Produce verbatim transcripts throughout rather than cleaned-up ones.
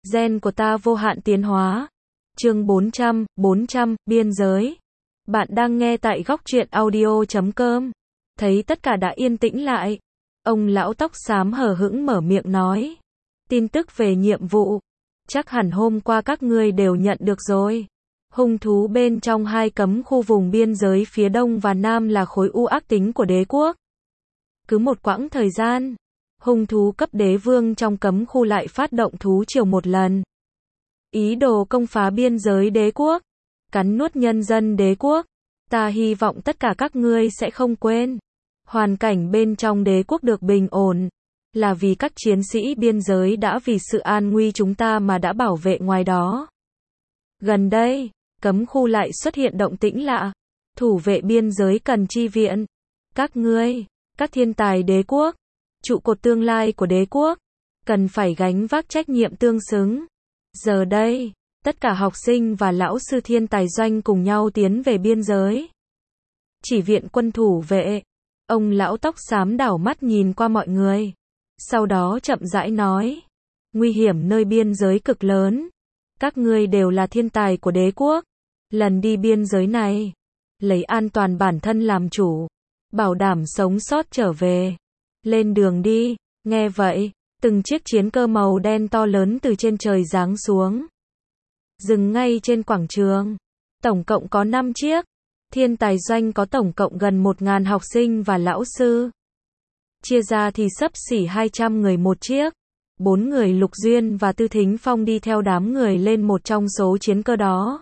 Gen của ta vô hạn tiến hóa. Chương bốn trăm, bốn trăm, biên giới. Bạn đang nghe tại góc truyện audio chấm com. Thấy tất cả đã yên tĩnh lại. Ông lão tóc xám hờ hững mở miệng nói. Tin tức về nhiệm vụ. Chắc hẳn hôm qua các ngươi đều nhận được rồi. Hung thú bên trong hai cấm khu vùng biên giới phía đông và nam là khối u ác tính của đế quốc. Cứ một quãng thời gian, hung thú cấp đế vương trong cấm khu lại phát động thú triều một lần. Ý đồ công phá biên giới đế quốc, cắn nuốt nhân dân đế quốc. Ta hy vọng tất cả các ngươi sẽ không quên. Hoàn cảnh bên trong đế quốc được bình ổn, là vì các chiến sĩ biên giới đã vì sự an nguy chúng ta mà đã bảo vệ ngoài đó. Gần đây, cấm khu lại xuất hiện động tĩnh lạ. Thủ vệ biên giới cần chi viện. Các ngươi, các thiên tài đế quốc, trụ cột tương lai của đế quốc, cần phải gánh vác trách nhiệm tương xứng. Giờ đây, tất cả học sinh và lão sư thiên tài doanh cùng nhau tiến về biên giới. Chỉ viện quân thủ vệ. Ông lão tóc xám đảo mắt nhìn qua mọi người. Sau đó chậm rãi nói. Nguy hiểm nơi biên giới cực lớn. Các ngươi đều là thiên tài của đế quốc. Lần đi biên giới này, lấy an toàn bản thân làm chủ. Bảo đảm sống sót trở về. Lên đường đi. Nghe vậy, từng chiếc chiến cơ màu đen to lớn từ trên trời giáng xuống. Dừng ngay trên quảng trường. Tổng cộng có năm chiếc. Thiên tài doanh có tổng cộng gần một nghìn học sinh và lão sư. Chia ra thì xấp xỉ hai trăm người một chiếc. Bốn người Lục Duyên và Tư Thính Phong đi theo đám người lên một trong số chiến cơ đó.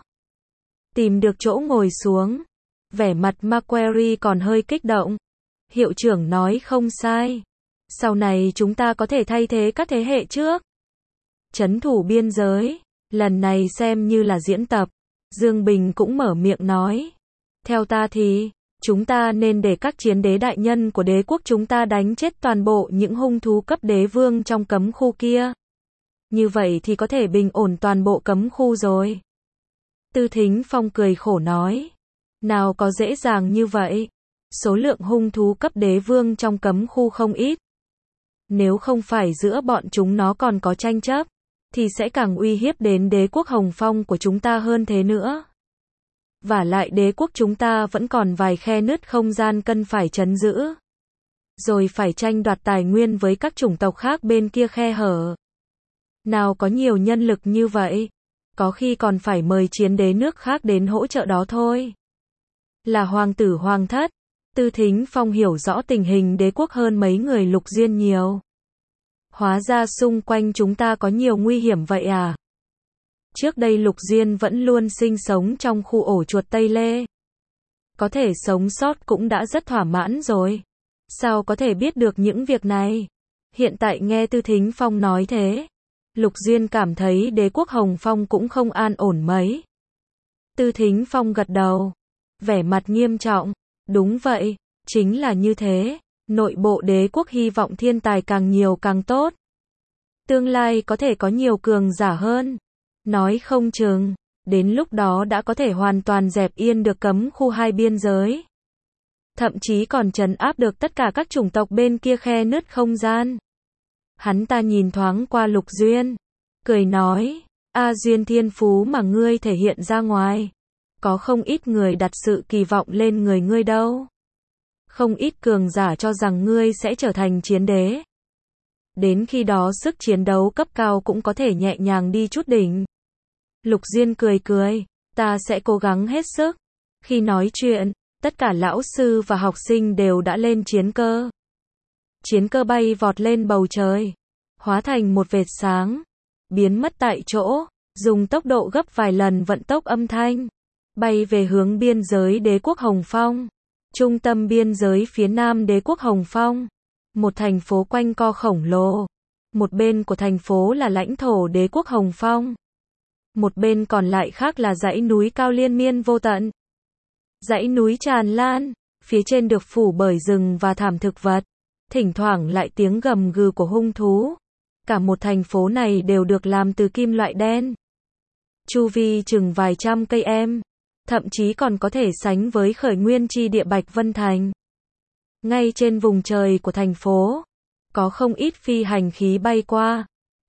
Tìm được chỗ ngồi xuống. Vẻ mặt Macquarie còn hơi kích động. Hiệu trưởng nói không sai. Sau này chúng ta có thể thay thế các thế hệ trước. Trấn thủ biên giới. Lần này xem như là diễn tập. Dương Bình cũng mở miệng nói. Theo ta thì, chúng ta nên để các chiến đế đại nhân của đế quốc chúng ta đánh chết toàn bộ những hung thú cấp đế vương trong cấm khu kia. Như vậy thì có thể bình ổn toàn bộ cấm khu rồi. Tư Thính Phong cười khổ nói. Nào có dễ dàng như vậy. Số lượng hung thú cấp đế vương trong cấm khu không ít. Nếu không phải giữa bọn chúng nó còn có tranh chấp, thì sẽ càng uy hiếp đến đế quốc Hồng Phong của chúng ta hơn thế nữa. Vả lại đế quốc chúng ta vẫn còn vài khe nứt không gian cần phải trấn giữ. Rồi phải tranh đoạt tài nguyên với các chủng tộc khác bên kia khe hở. Nào có nhiều nhân lực như vậy. Có khi còn phải mời chiến đế nước khác đến hỗ trợ đó thôi. Là hoàng tử hoàng thất. Tư Thính Phong hiểu rõ tình hình đế quốc hơn mấy người Lục Duyên nhiều. Hóa ra xung quanh chúng ta có nhiều nguy hiểm vậy à? Trước đây Lục Duyên vẫn luôn sinh sống trong khu ổ chuột Tây Lê. Có thể sống sót cũng đã rất thỏa mãn rồi. Sao có thể biết được những việc này? Hiện tại nghe Tư Thính Phong nói thế, Lục Duyên cảm thấy đế quốc Hồng Phong cũng không an ổn mấy. Tư Thính Phong gật đầu. Vẻ mặt nghiêm trọng. Đúng vậy, chính là như thế. Nội bộ đế quốc hy vọng thiên tài càng nhiều càng tốt. Tương lai có thể có nhiều cường giả hơn. Nói không chừng, đến lúc đó đã có thể hoàn toàn dẹp yên được cấm khu hai biên giới. Thậm chí còn trấn áp được tất cả các chủng tộc bên kia khe nứt không gian. Hắn ta nhìn thoáng qua Lục Duyên, cười nói, A Duyên thiên phú mà ngươi thể hiện ra ngoài. Có không ít người đặt sự kỳ vọng lên người ngươi đâu. Không ít cường giả cho rằng ngươi sẽ trở thành chiến đế. Đến khi đó sức chiến đấu cấp cao cũng có thể nhẹ nhàng đi chút đỉnh. Lục Duyên cười cười, ta sẽ cố gắng hết sức. Khi nói chuyện, tất cả lão sư và học sinh đều đã lên chiến cơ. Chiến cơ bay vọt lên bầu trời, hóa thành một vệt sáng, biến mất tại chỗ, dùng tốc độ gấp vài lần vận tốc âm thanh, bay về hướng biên giới đế quốc Hồng Phong. Trung tâm biên giới phía nam đế quốc Hồng Phong. Một thành phố quanh co khổng lồ. Một bên của thành phố là lãnh thổ đế quốc Hồng Phong. Một bên còn lại khác là dãy núi cao liên miên vô tận. Dãy núi tràn lan, phía trên được phủ bởi rừng và thảm thực vật. Thỉnh thoảng lại tiếng gầm gừ của hung thú. Cả một thành phố này đều được làm từ kim loại đen. Chu vi chừng vài trăm cây em. Thậm chí còn có thể sánh với khởi nguyên chi địa Bạch Vân Thành. Ngay trên vùng trời của thành phố, có không ít phi hành khí bay qua.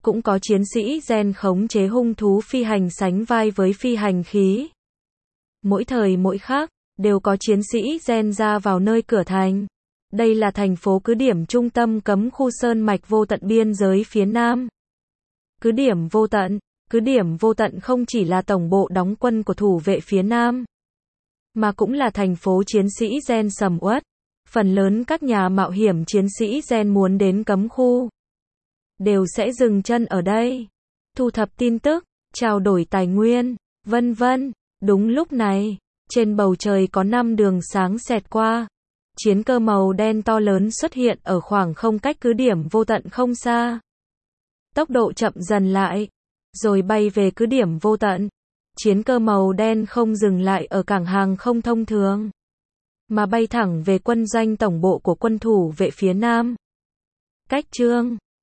cũng có chiến sĩ gen khống chế hung thú phi hành sánh vai với phi hành khí. Mỗi thời mỗi khác, đều có chiến sĩ gen ra vào nơi cửa thành. Đây là thành phố cứ điểm trung tâm cấm khu sơn mạch vô tận biên giới phía Nam. Cứ điểm vô tận. Cứ điểm vô tận không chỉ là tổng bộ đóng quân của thủ vệ phía Nam, mà cũng là thành phố chiến sĩ gen sầm uất. Phần lớn các nhà mạo hiểm chiến sĩ gen muốn đến cấm khu, đều sẽ dừng chân ở đây, thu thập tin tức, trao đổi tài nguyên, vân vân. Đúng lúc này, trên bầu trời có năm đường sáng xẹt qua. Chiến cơ màu đen to lớn xuất hiện ở khoảng không cách cứ điểm vô tận không xa. Tốc độ chậm dần lại, rồi bay về cứ điểm vô tận. Chiến cơ màu đen không dừng lại ở cảng hàng không thông thường, mà bay thẳng về quân doanh tổng bộ của quân thủ vệ phía Nam. Cách chương